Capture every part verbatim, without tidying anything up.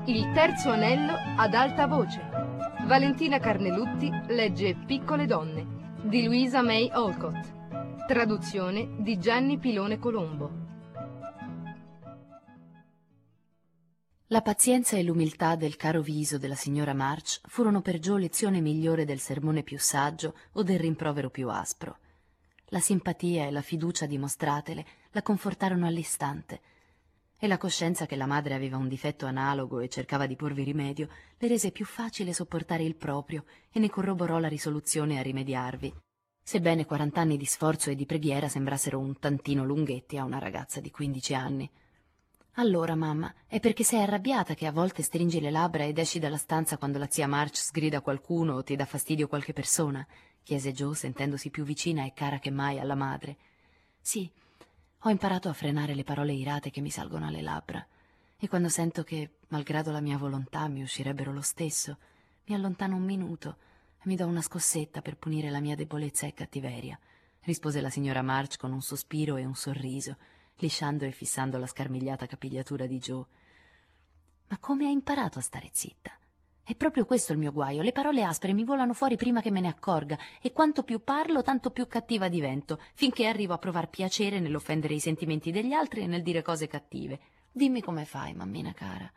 Il terzo anello ad alta voce. Valentina Carnelutti legge Piccole donne di Louisa May Alcott. Traduzione di Gianni Pilone Colombo. La pazienza e l'umiltà del caro viso della signora March furono per Joe lezione migliore del sermone più saggio o del rimprovero più aspro. La simpatia e la fiducia dimostratele la confortarono all'istante, e la coscienza che la madre aveva un difetto analogo e cercava di porvi rimedio le rese più facile sopportare il proprio e ne corroborò la risoluzione a rimediarvi, sebbene quarant'anni di sforzo e di preghiera sembrassero un tantino lunghetti a una ragazza di quindici anni. «Allora, mamma, è perché sei arrabbiata che a volte stringi le labbra ed esci dalla stanza quando la zia March sgrida qualcuno o ti dà fastidio qualche persona?» chiese Joe, sentendosi più vicina e cara che mai alla madre. «Sì, ho imparato a frenare le parole irate che mi salgono alle labbra, e quando sento che, malgrado la mia volontà, mi uscirebbero lo stesso, mi allontano un minuto e mi do una scossetta per punire la mia debolezza e cattiveria», rispose la signora March con un sospiro e un sorriso, lisciando e fissando la scarmigliata capigliatura di Joe. «Ma come hai imparato a stare zitta? È proprio questo il mio guaio, le parole aspre mi volano fuori prima che me ne accorga, e quanto più parlo tanto più cattiva divento, finché arrivo a provar piacere nell'offendere i sentimenti degli altri e nel dire cose cattive. Dimmi come fai, mammina cara».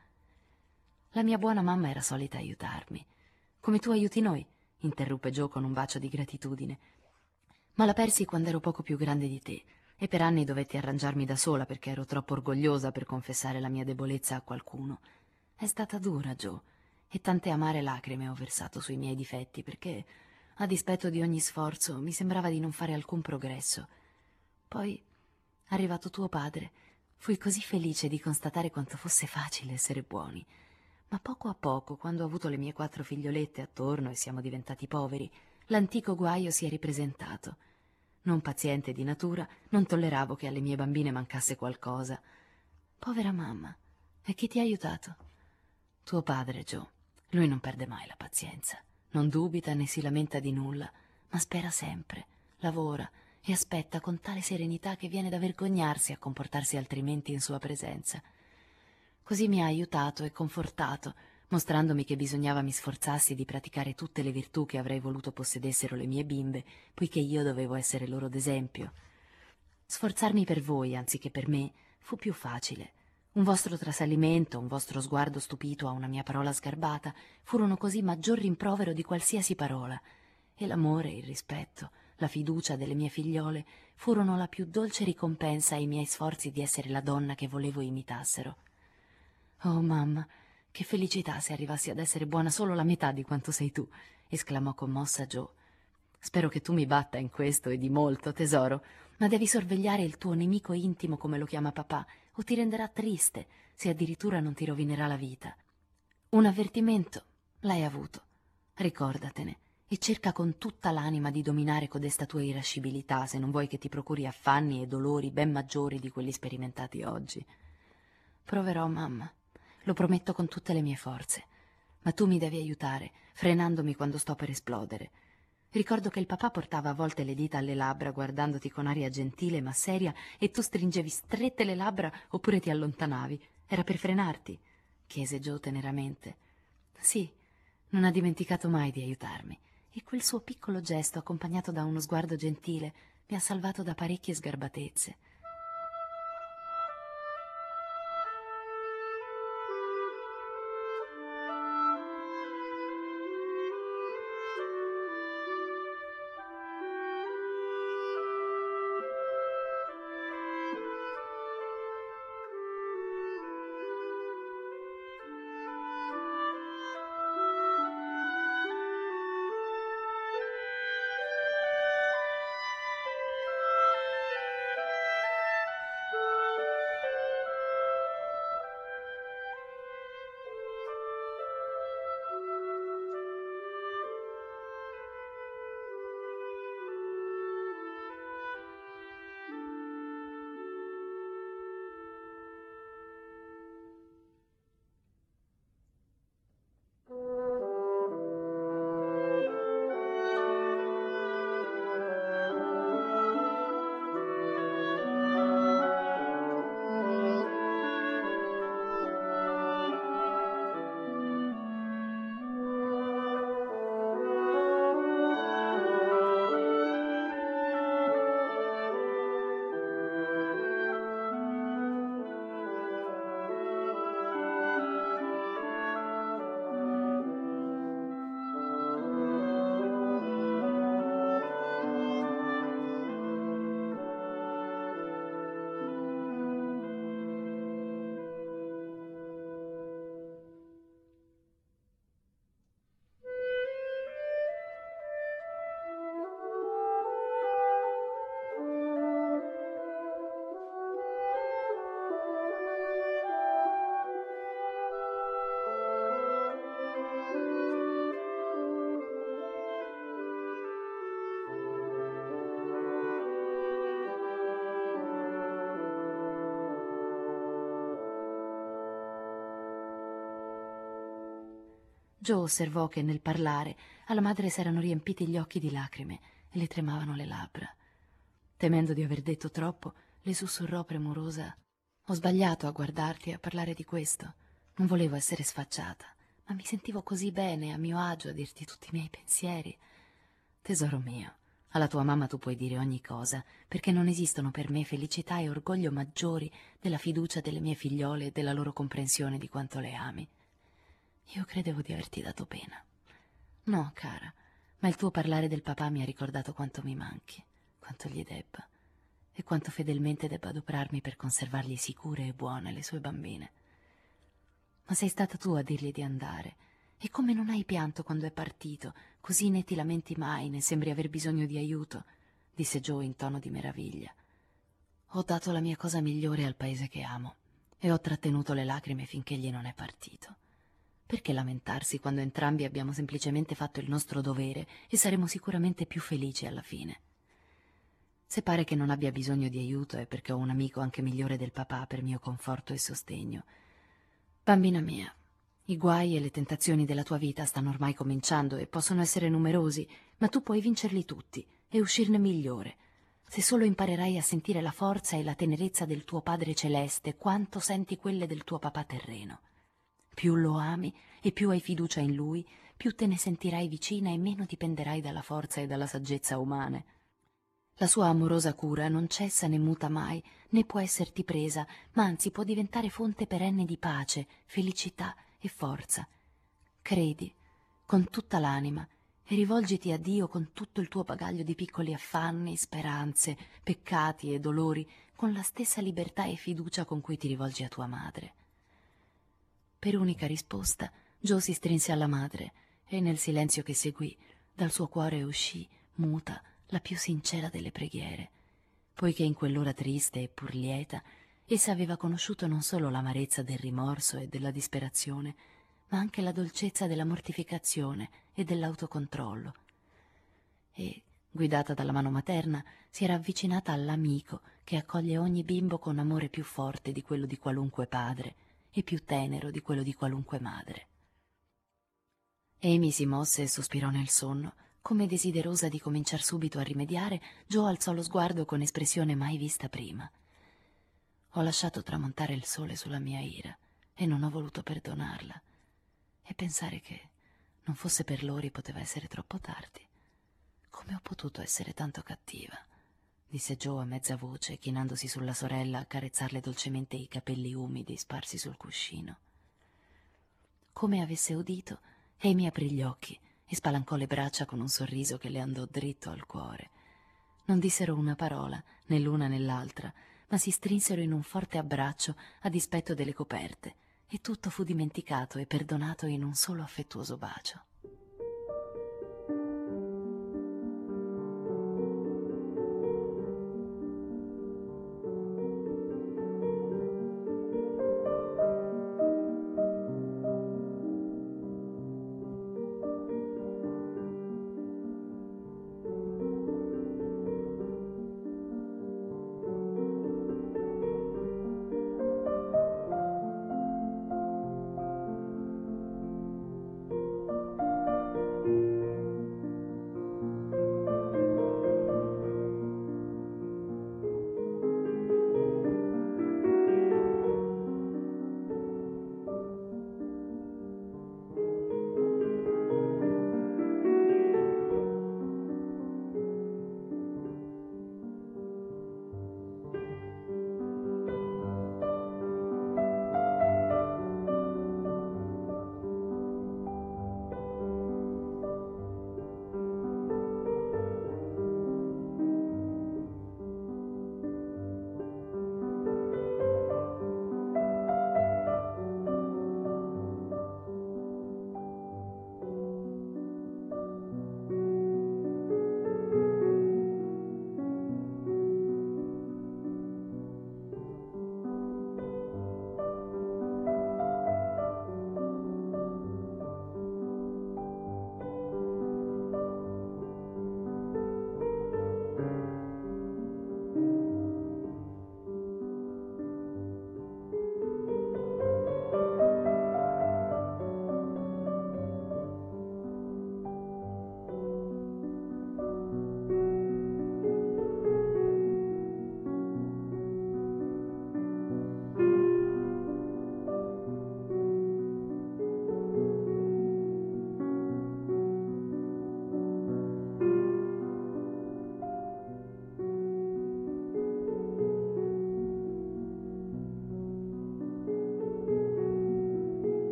«La mia buona mamma era solita aiutarmi, come tu aiuti noi», interruppe Joe con un bacio di gratitudine. «Ma la persi quando ero poco più grande di te, e per anni dovetti arrangiarmi da sola perché ero troppo orgogliosa per confessare la mia debolezza a qualcuno. È stata dura, Joe, e tante amare lacrime ho versato sui miei difetti perché, a dispetto di ogni sforzo, mi sembrava di non fare alcun progresso. Poi, arrivato tuo padre, fui così felice di constatare quanto fosse facile essere buoni. Ma poco a poco, quando ho avuto le mie quattro figliolette attorno e siamo diventati poveri, l'antico guaio si è ripresentato. Non paziente di natura, non tolleravo che alle mie bambine mancasse qualcosa. Povera mamma, e chi ti ha aiutato?» «Tuo padre, Joe. Lui non perde mai la pazienza, non dubita né si lamenta di nulla, ma spera sempre, lavora e aspetta con tale serenità che viene da vergognarsi a comportarsi altrimenti in sua presenza. Così mi ha aiutato e confortato, mostrandomi che bisognava mi sforzassi di praticare tutte le virtù che avrei voluto possedessero le mie bimbe, poiché io dovevo essere loro d'esempio. Sforzarmi per voi, anziché per me, fu più facile. Un vostro trasalimento, un vostro sguardo stupito a una mia parola sgarbata, furono così maggior rimprovero di qualsiasi parola, e l'amore, il rispetto, la fiducia delle mie figliole furono la più dolce ricompensa ai miei sforzi di essere la donna che volevo imitassero. Oh, mamma, che felicità se arrivassi ad essere buona solo la metà di quanto sei tu», esclamò commossa Joe. «Spero che tu mi batta in questo e di molto, tesoro, ma devi sorvegliare il tuo nemico intimo, come lo chiama papà, o ti renderà triste, se addirittura non ti rovinerà la vita. Un avvertimento l'hai avuto, ricordatene, e cerca con tutta l'anima di dominare codesta tua irascibilità, se non vuoi che ti procuri affanni e dolori ben maggiori di quelli sperimentati oggi». «Proverò, mamma, lo prometto con tutte le mie forze, ma tu mi devi aiutare, frenandomi quando sto per esplodere. Ricordo che il papà portava a volte le dita alle labbra guardandoti con aria gentile ma seria, e tu stringevi strette le labbra oppure ti allontanavi. Era per frenarti?» chiese Joe teneramente. «Sì, non ha dimenticato mai di aiutarmi, e quel suo piccolo gesto, accompagnato da uno sguardo gentile, mi ha salvato da parecchie sgarbatezze». Joe osservò che nel parlare alla madre s'erano riempiti gli occhi di lacrime e le tremavano le labbra. Temendo di aver detto troppo, le sussurrò premurosa: «Ho sbagliato a guardarti e a parlare di questo. Non volevo essere sfacciata, ma mi sentivo così bene, a mio agio, a dirti tutti i miei pensieri. Tesoro mio, alla tua mamma tu puoi dire ogni cosa, perché non esistono per me felicità e orgoglio maggiori della fiducia delle mie figliole e della loro comprensione di quanto le ami. Io credevo di averti dato pena. No, cara, ma il tuo parlare del papà mi ha ricordato quanto mi manchi, quanto gli debba, e quanto fedelmente debba adoperarmi per conservargli sicure e buone le sue bambine. Ma sei stata tu a dirgli di andare, e come non hai pianto quando è partito, così né ti lamenti mai, né sembri aver bisogno di aiuto», disse Joe in tono di meraviglia. «Ho dato la mia cosa migliore al paese che amo, e ho trattenuto le lacrime finché egli non è partito. Perché lamentarsi quando entrambi abbiamo semplicemente fatto il nostro dovere e saremo sicuramente più felici alla fine? Se pare che non abbia bisogno di aiuto è perché ho un amico anche migliore del papà per mio conforto e sostegno. Bambina mia, i guai e le tentazioni della tua vita stanno ormai cominciando e possono essere numerosi, ma tu puoi vincerli tutti e uscirne migliore, se solo imparerai a sentire la forza e la tenerezza del tuo Padre Celeste quanto senti quelle del tuo papà terreno. Più lo ami e più hai fiducia in lui, più te ne sentirai vicina e meno dipenderai dalla forza e dalla saggezza umane. La sua amorosa cura non cessa né muta mai, né può esserti presa, ma anzi può diventare fonte perenne di pace, felicità e forza. Credi con tutta l'anima e rivolgiti a Dio con tutto il tuo bagaglio di piccoli affanni, speranze, peccati e dolori, con la stessa libertà e fiducia con cui ti rivolgi a tua madre». Per unica risposta, Joe si strinse alla madre e nel silenzio che seguì, dal suo cuore uscì, muta, la più sincera delle preghiere, poiché in quell'ora triste e pur lieta essa aveva conosciuto non solo l'amarezza del rimorso e della disperazione, ma anche la dolcezza della mortificazione e dell'autocontrollo. E, guidata dalla mano materna, si era avvicinata all'amico che accoglie ogni bimbo con amore più forte di quello di qualunque padre e più tenero di quello di qualunque madre. Amy si mosse e sospirò nel sonno. Come desiderosa di cominciar subito a rimediare, Joe alzò lo sguardo con espressione mai vista prima. «Ho lasciato tramontare il sole sulla mia ira e non ho voluto perdonarla. E pensare che non fosse per Lori poteva essere troppo tardi. Come ho potuto essere tanto cattiva?» disse Joe a mezza voce, chinandosi sulla sorella a carezzarle dolcemente i capelli umidi sparsi sul cuscino. Come avesse udito, Amy aprì gli occhi e spalancò le braccia con un sorriso che le andò dritto al cuore. Non dissero una parola, né l'una né l'altra, ma si strinsero in un forte abbraccio a dispetto delle coperte, e tutto fu dimenticato e perdonato in un solo affettuoso bacio.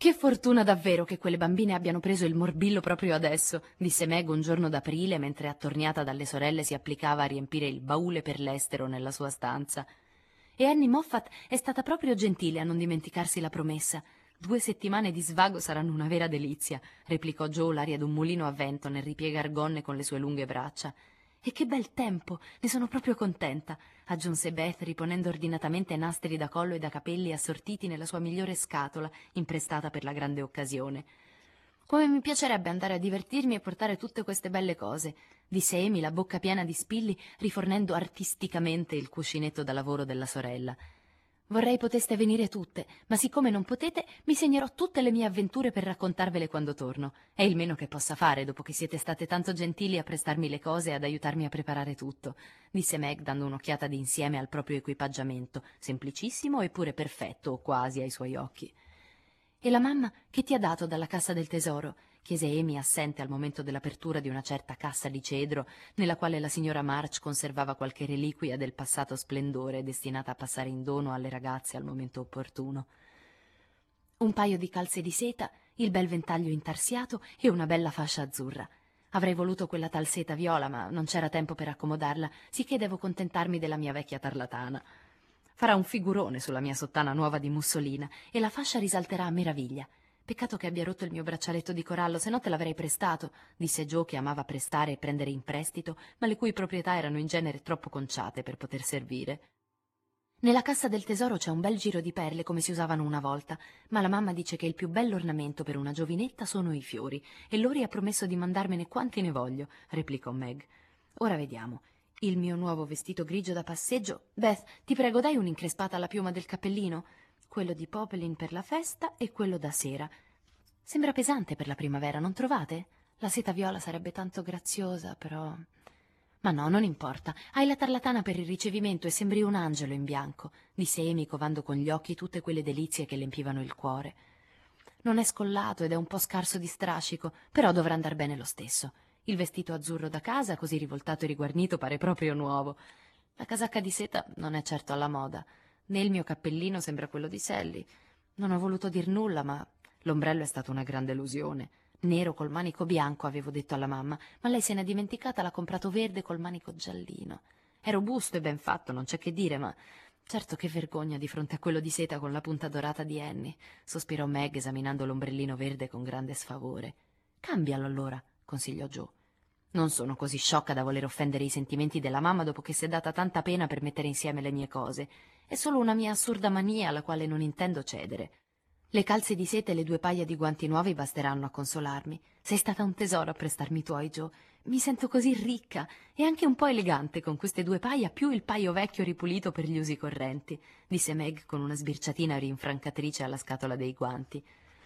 Che fortuna davvero che quelle bambine abbiano preso il morbillo proprio adesso, disse Meg un giorno d'aprile mentre, attorniata dalle sorelle, si applicava a riempire il baule per l'estero nella sua stanza. E Annie Moffat è stata proprio gentile a non dimenticarsi la promessa. Due settimane di svago saranno una vera delizia, replicò Joe, l'aria d'un mulino a vento nel ripiegar gonne con le sue lunghe braccia. E che bel tempo, ne sono proprio contenta, aggiunse Beth, riponendo ordinatamente nastri da collo e da capelli assortiti nella sua migliore scatola, imprestata per la grande occasione. Come mi piacerebbe andare a divertirmi e portare tutte queste belle cose, disse Amy, la bocca piena di spilli, rifornendo artisticamente il cuscinetto da lavoro della sorella. Vorrei poteste venire tutte, ma siccome non potete, mi segnerò tutte le mie avventure per raccontarvele quando torno. È il meno che possa fare, dopo che siete state tanto gentili a prestarmi le cose e ad aiutarmi a preparare tutto, disse Meg, dando un'occhiata d'insieme al proprio equipaggiamento, semplicissimo eppure perfetto, o quasi, ai suoi occhi. E la mamma che ti ha dato dalla cassa del tesoro? Chiese Amy, assente al momento dell'apertura di una certa cassa di cedro, nella quale la signora March conservava qualche reliquia del passato splendore destinata a passare in dono alle ragazze al momento opportuno. Un paio di calze di seta, il bel ventaglio intarsiato e una bella fascia azzurra. Avrei voluto quella tal seta viola, ma non c'era tempo per accomodarla, sicché devo contentarmi della mia vecchia tarlatana. Farà un figurone sulla mia sottana nuova di mussolina e la fascia risalterà a meraviglia. Peccato che abbia rotto il mio braccialetto di corallo, se no te l'avrei prestato, disse Joe, che amava prestare e prendere in prestito, ma le cui proprietà erano in genere troppo conciate per poter servire. Nella cassa del tesoro c'è un bel giro di perle come si usavano una volta, ma la mamma dice che il più bello ornamento per una giovinetta sono i fiori, e Lori ha promesso di mandarmene quanti ne voglio, replicò Meg. Ora vediamo. Il mio nuovo vestito grigio da passeggio. Beth, ti prego, dai un'increspata alla piuma del cappellino. Quello di Popelin per la festa e quello da sera. Sembra pesante per la primavera, non trovate? La seta viola sarebbe tanto graziosa, però... Ma no, non importa. Hai la tarlatana per il ricevimento e sembri un angelo in bianco, disse Amy, covando con gli occhi tutte quelle delizie che le empivano il cuore. Non è scollato ed è un po' scarso di strascico, però dovrà andar bene lo stesso. Il vestito azzurro da casa, così rivoltato e riguarnito, pare proprio nuovo. La casacca di seta non è certo alla moda. Né il mio cappellino sembra quello di Sally. Non ho voluto dir nulla, ma l'ombrello è stata una grande illusione. Nero col manico bianco, avevo detto alla mamma, ma lei se n'è dimenticata, l'ha comprato verde col manico giallino. È robusto e ben fatto, non c'è che dire, ma certo che vergogna di fronte a quello di seta con la punta dorata di Annie, sospirò Meg, esaminando l'ombrellino verde con grande sfavore. Cambialo allora, consigliò Joe. Non sono così sciocca da voler offendere i sentimenti della mamma dopo che si è data tanta pena per mettere insieme le mie cose. È solo una mia assurda mania alla quale non intendo cedere. Le calze di seta e le due paia di guanti nuovi basteranno a consolarmi. Sei stata un tesoro a prestarmi i tuoi, Joe. Mi sento così ricca e anche un po' elegante con queste due paia più il paio vecchio ripulito per gli usi correnti, disse Meg con una sbirciatina rinfrancatrice alla scatola dei guanti.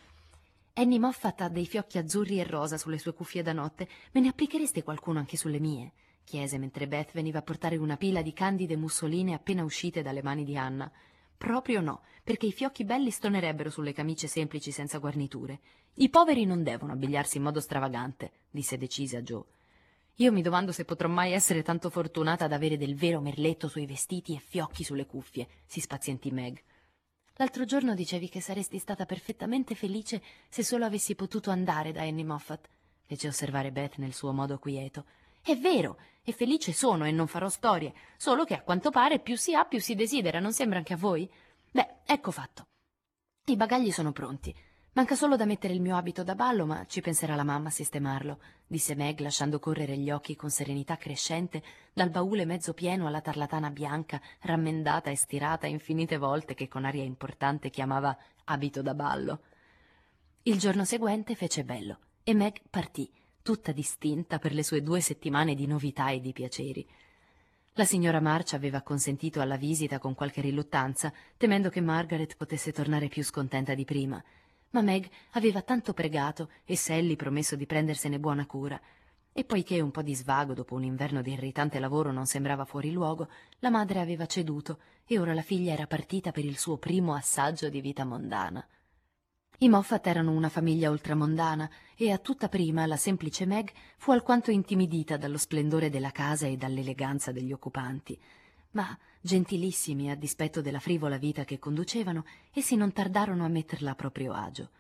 Annie Moffat ha dei fiocchi azzurri e rosa sulle sue cuffie da notte. Me ne applichereste qualcuno anche sulle mie? Chiese mentre Beth veniva a portare una pila di candide mussoline appena uscite dalle mani di Anna. Proprio no, perché i fiocchi belli stonerebbero sulle camicie semplici senza guarniture. I poveri non devono abbigliarsi in modo stravagante, disse decisa Joe. Io mi domando se potrò mai essere tanto fortunata ad avere del vero merletto sui vestiti e fiocchi sulle cuffie, si spazientì Meg. L'altro giorno dicevi che saresti stata perfettamente felice se solo avessi potuto andare da Annie Moffat, fece osservare Beth nel suo modo quieto. È vero, e felice sono e non farò storie, solo che a quanto pare più si ha più si desidera, non sembra anche a voi? Beh, ecco fatto. I bagagli sono pronti. Manca solo da mettere il mio abito da ballo, ma ci penserà la mamma a sistemarlo, disse Meg, lasciando correre gli occhi con serenità crescente dal baule mezzo pieno alla tarlatana bianca, rammendata e stirata infinite volte, che con aria importante chiamava abito da ballo. Il giorno seguente fece bello e Meg partì, tutta distinta per le sue due settimane di novità e di piaceri. La signora March aveva consentito alla visita con qualche riluttanza, temendo che Margaret potesse tornare più scontenta di prima. Ma Meg aveva tanto pregato e Sally promesso di prendersene buona cura. E poiché un po' di svago dopo un inverno di irritante lavoro non sembrava fuori luogo, la madre aveva ceduto e ora la figlia era partita per il suo primo assaggio di vita mondana. I Moffat erano una famiglia ultramondana e a tutta prima la semplice Meg fu alquanto intimidita dallo splendore della casa e dall'eleganza degli occupanti. Ma, gentilissimi a dispetto della frivola vita che conducevano, essi non tardarono a metterla a proprio agio.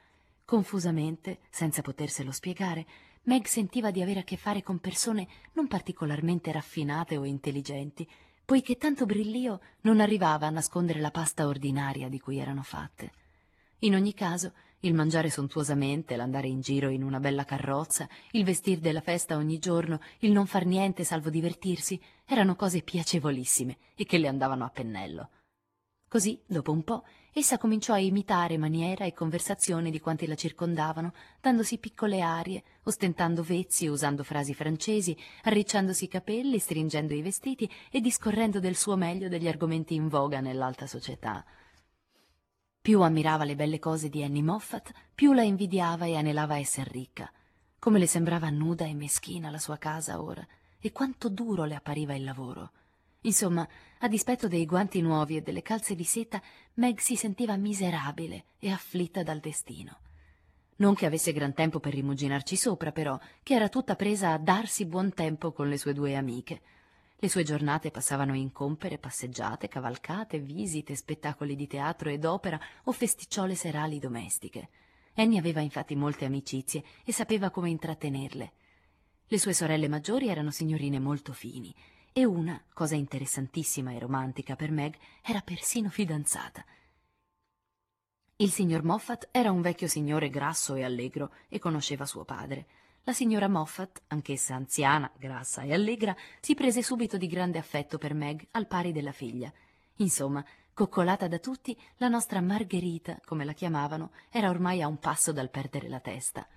Confusamente, senza poterselo spiegare, Meg sentiva di avere a che fare con persone non particolarmente raffinate o intelligenti, poiché tanto brillio non arrivava a nascondere la pasta ordinaria di cui erano fatte. In ogni caso, il mangiare sontuosamente, l'andare in giro in una bella carrozza, il vestir della festa ogni giorno, il non far niente salvo divertirsi, erano cose piacevolissime e che le andavano a pennello. Così, dopo un po', essa cominciò a imitare maniera e conversazione di quanti la circondavano, dandosi piccole arie, ostentando vezzi, usando frasi francesi, arricciandosi i capelli, stringendo i vestiti e discorrendo del suo meglio degli argomenti in voga nell'alta società. Più ammirava le belle cose di Annie Moffat, più la invidiava e anelava esser ricca. Come le sembrava nuda e meschina la sua casa ora, e quanto duro le appariva il lavoro. Insomma, a dispetto dei guanti nuovi e delle calze di seta, Meg si sentiva miserabile e afflitta dal destino. Non che avesse gran tempo per rimuginarci sopra, però, che era tutta presa a darsi buon tempo con le sue due amiche. Le sue giornate passavano in compere, passeggiate, cavalcate, visite, spettacoli di teatro ed opera o festicciole serali domestiche. Annie aveva infatti molte amicizie e sapeva come intrattenerle. Le sue sorelle maggiori erano signorine molto fini e una, cosa interessantissima e romantica per Meg, era persino fidanzata. Il signor Moffat era un vecchio signore grasso e allegro e conosceva suo padre. La signora Moffat, anch'essa anziana, grassa e allegra, si prese subito di grande affetto per Meg, al pari della figlia. Insomma, coccolata da tutti, la nostra Margherita, come la chiamavano, era ormai a un passo dal perdere la testa.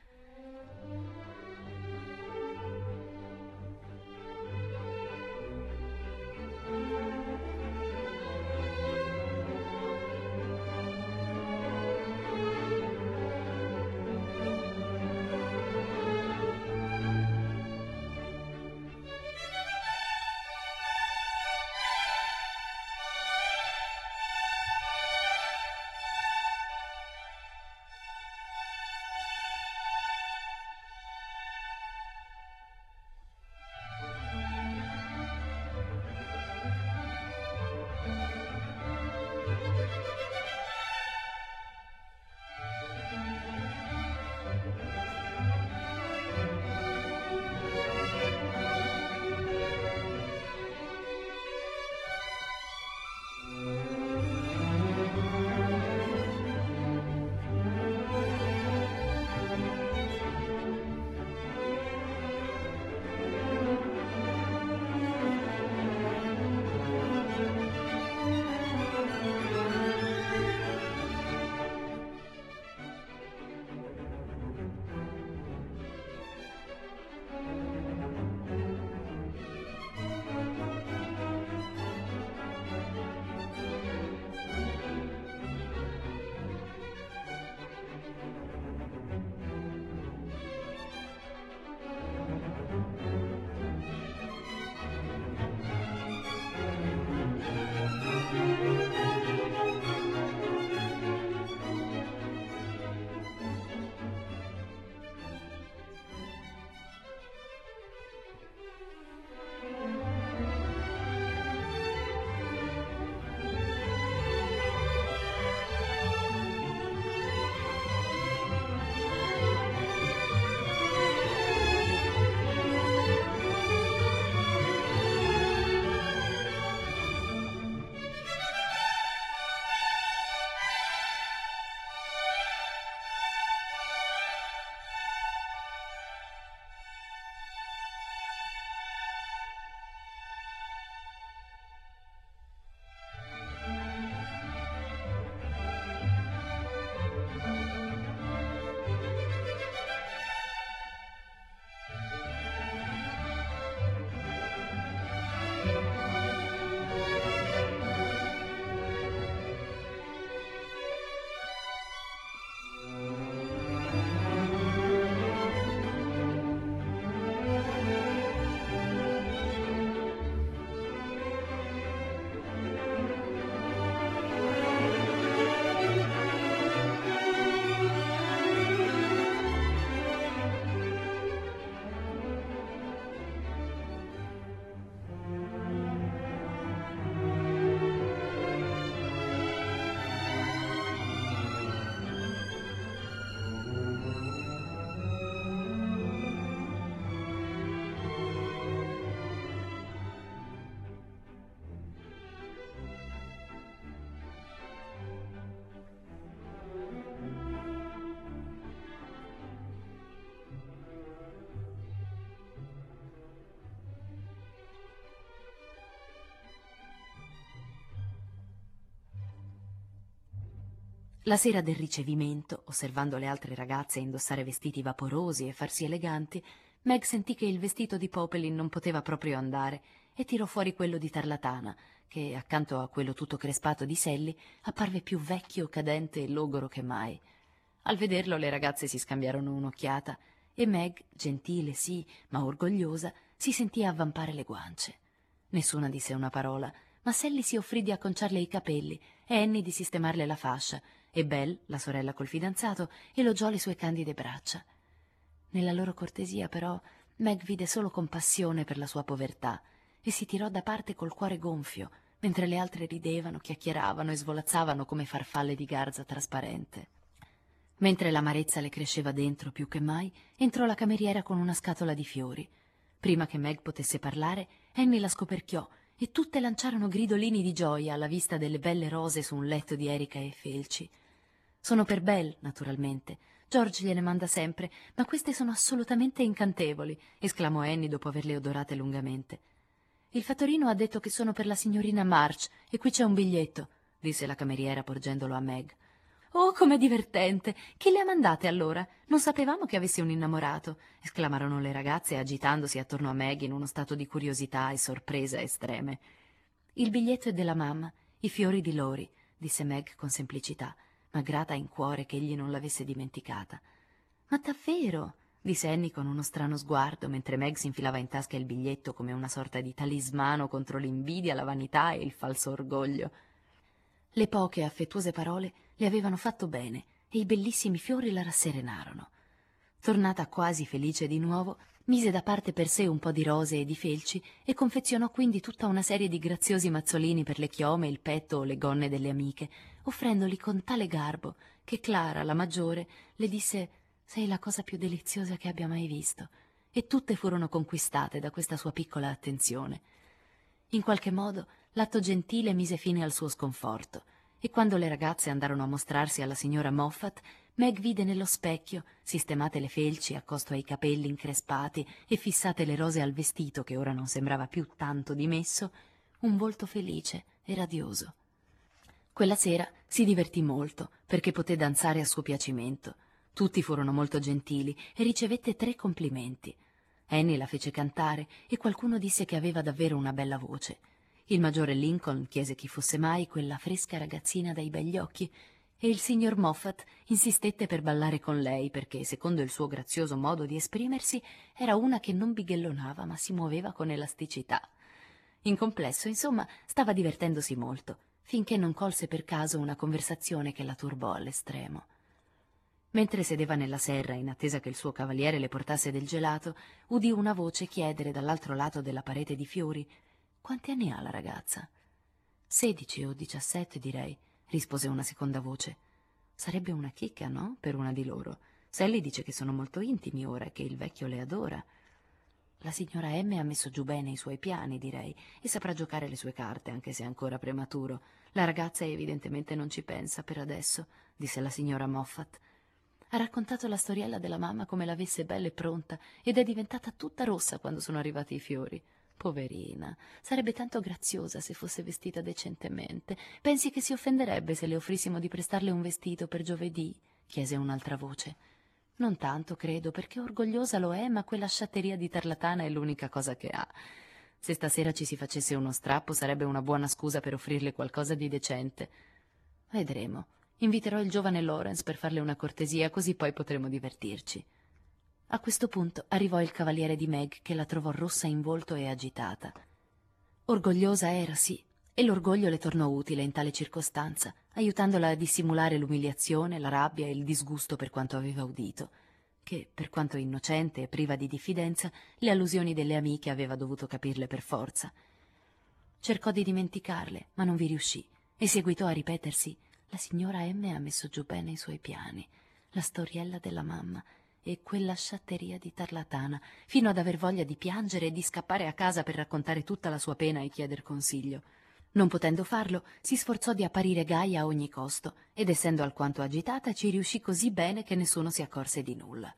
La sera del ricevimento, osservando le altre ragazze indossare vestiti vaporosi e farsi eleganti, Meg sentì che il vestito di Popelin non poteva proprio andare e tirò fuori quello di tarlatana, che, accanto a quello tutto crespato di Sally, apparve più vecchio, cadente e logoro che mai. Al vederlo le ragazze si scambiarono un'occhiata e Meg, gentile sì, ma orgogliosa, si sentì avvampare le guance. Nessuna disse una parola, ma Sally si offrì di acconciarle i capelli e Annie di sistemarle la fascia, e Belle, la sorella col fidanzato, elogiò le sue candide braccia. Nella loro cortesia, però, Meg vide solo compassione per la sua povertà e si tirò da parte col cuore gonfio, mentre le altre ridevano, chiacchieravano e svolazzavano come farfalle di garza trasparente. Mentre l'amarezza le cresceva dentro più che mai, entrò la cameriera con una scatola di fiori. Prima che Meg potesse parlare, Annie la scoperchiò e tutte lanciarono gridolini di gioia alla vista delle belle rose su un letto di erica e felci. Sono per Belle, naturalmente. George gliene manda sempre, ma queste sono assolutamente incantevoli, esclamò Annie dopo averle odorate lungamente. Il fattorino ha detto che sono per la signorina March e qui c'è un biglietto, disse la cameriera porgendolo a Meg. Oh, com'è divertente! Chi le ha mandate allora? Non sapevamo che avesse un innamorato, esclamarono le ragazze agitandosi attorno a Meg in uno stato di curiosità e sorpresa estreme. Il biglietto è della mamma, i fiori di Lori, disse Meg con semplicità, ma grata in cuore che egli non l'avesse dimenticata. Ma davvero? Disse Annie con uno strano sguardo, mentre Meg si infilava in tasca il biglietto come una sorta di talismano contro l'invidia, la vanità e il falso orgoglio. Le poche affettuose parole le avevano fatto bene e i bellissimi fiori la rasserenarono. Tornata quasi felice di nuovo, mise da parte per sé un po' di rose e di felci e confezionò quindi tutta una serie di graziosi mazzolini per le chiome, il petto o le gonne delle amiche, offrendoli con tale garbo che Clara, la maggiore, le disse «Sei la cosa più deliziosa che abbia mai visto», e tutte furono conquistate da questa sua piccola attenzione. In qualche modo l'atto gentile mise fine al suo sconforto, e quando le ragazze andarono a mostrarsi alla signora Moffat, Meg vide nello specchio, sistemate le felci accosto ai capelli increspati e fissate le rose al vestito che ora non sembrava più tanto dimesso, un volto felice e radioso. Quella sera si divertì molto, perché poté danzare a suo piacimento. Tutti furono molto gentili e ricevette tre complimenti. Annie la fece cantare e qualcuno disse che aveva davvero una bella voce. Il maggiore Lincoln chiese chi fosse mai quella fresca ragazzina dai begli occhi e il signor Moffat insistette per ballare con lei perché, secondo il suo grazioso modo di esprimersi, era una che non bighellonava ma si muoveva con elasticità. In complesso, insomma, stava divertendosi molto, finché non colse per caso una conversazione che la turbò all'estremo. Mentre sedeva nella serra in attesa che il suo cavaliere le portasse del gelato, udì una voce chiedere dall'altro lato della parete di fiori: «Quanti anni ha la ragazza?» «Sedici o diciassette, direi», rispose una seconda voce. «Sarebbe una chicca, no? Per una di loro. Sally dice che sono molto intimi ora e che il vecchio le adora». «La signora M ha messo giù bene i suoi piani, direi, e saprà giocare le sue carte, anche se è ancora prematuro. La ragazza evidentemente non ci pensa per adesso», disse la signora Moffat. «Ha raccontato la storiella della mamma come l'avesse bella e pronta ed è diventata tutta rossa quando sono arrivati i fiori. Poverina, sarebbe tanto graziosa se fosse vestita decentemente. Pensi che si offenderebbe se le offrissimo di prestarle un vestito per giovedì?» chiese un'altra voce. «Non tanto, credo, perché orgogliosa lo è, ma quella sciatteria di tarlatana è l'unica cosa che ha. Se stasera ci si facesse uno strappo sarebbe una buona scusa per offrirle qualcosa di decente. Vedremo. Inviterò il giovane Lawrence per farle una cortesia, così poi potremo divertirci». A questo punto arrivò il cavaliere di Meg, che la trovò rossa in volto e agitata. Orgogliosa era, sì, e l'orgoglio le tornò utile in tale circostanza, aiutandola a dissimulare l'umiliazione, la rabbia e il disgusto per quanto aveva udito, che, per quanto innocente e priva di diffidenza, le allusioni delle amiche aveva dovuto capirle per forza. Cercò di dimenticarle, ma non vi riuscì, e seguitò a ripetersi: «La signora M ha messo giù bene i suoi piani, la storiella della mamma e quella sciatteria di tarlatana», fino ad aver voglia di piangere e di scappare a casa per raccontare tutta la sua pena e chieder consiglio. Non potendo farlo, si sforzò di apparire gaia a ogni costo, ed essendo alquanto agitata ci riuscì così bene che nessuno si accorse di nulla.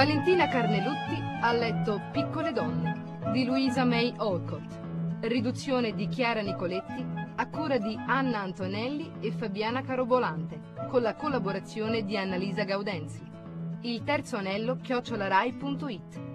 Valentina Carnelutti ha letto Piccole donne di Louisa May Alcott. Riduzione di Chiara Nicoletti a cura di Anna Antonelli e Fabiana Carobolante, con la collaborazione di Annalisa Gaudenzi. Il terzo anello chiocciolarai punto it.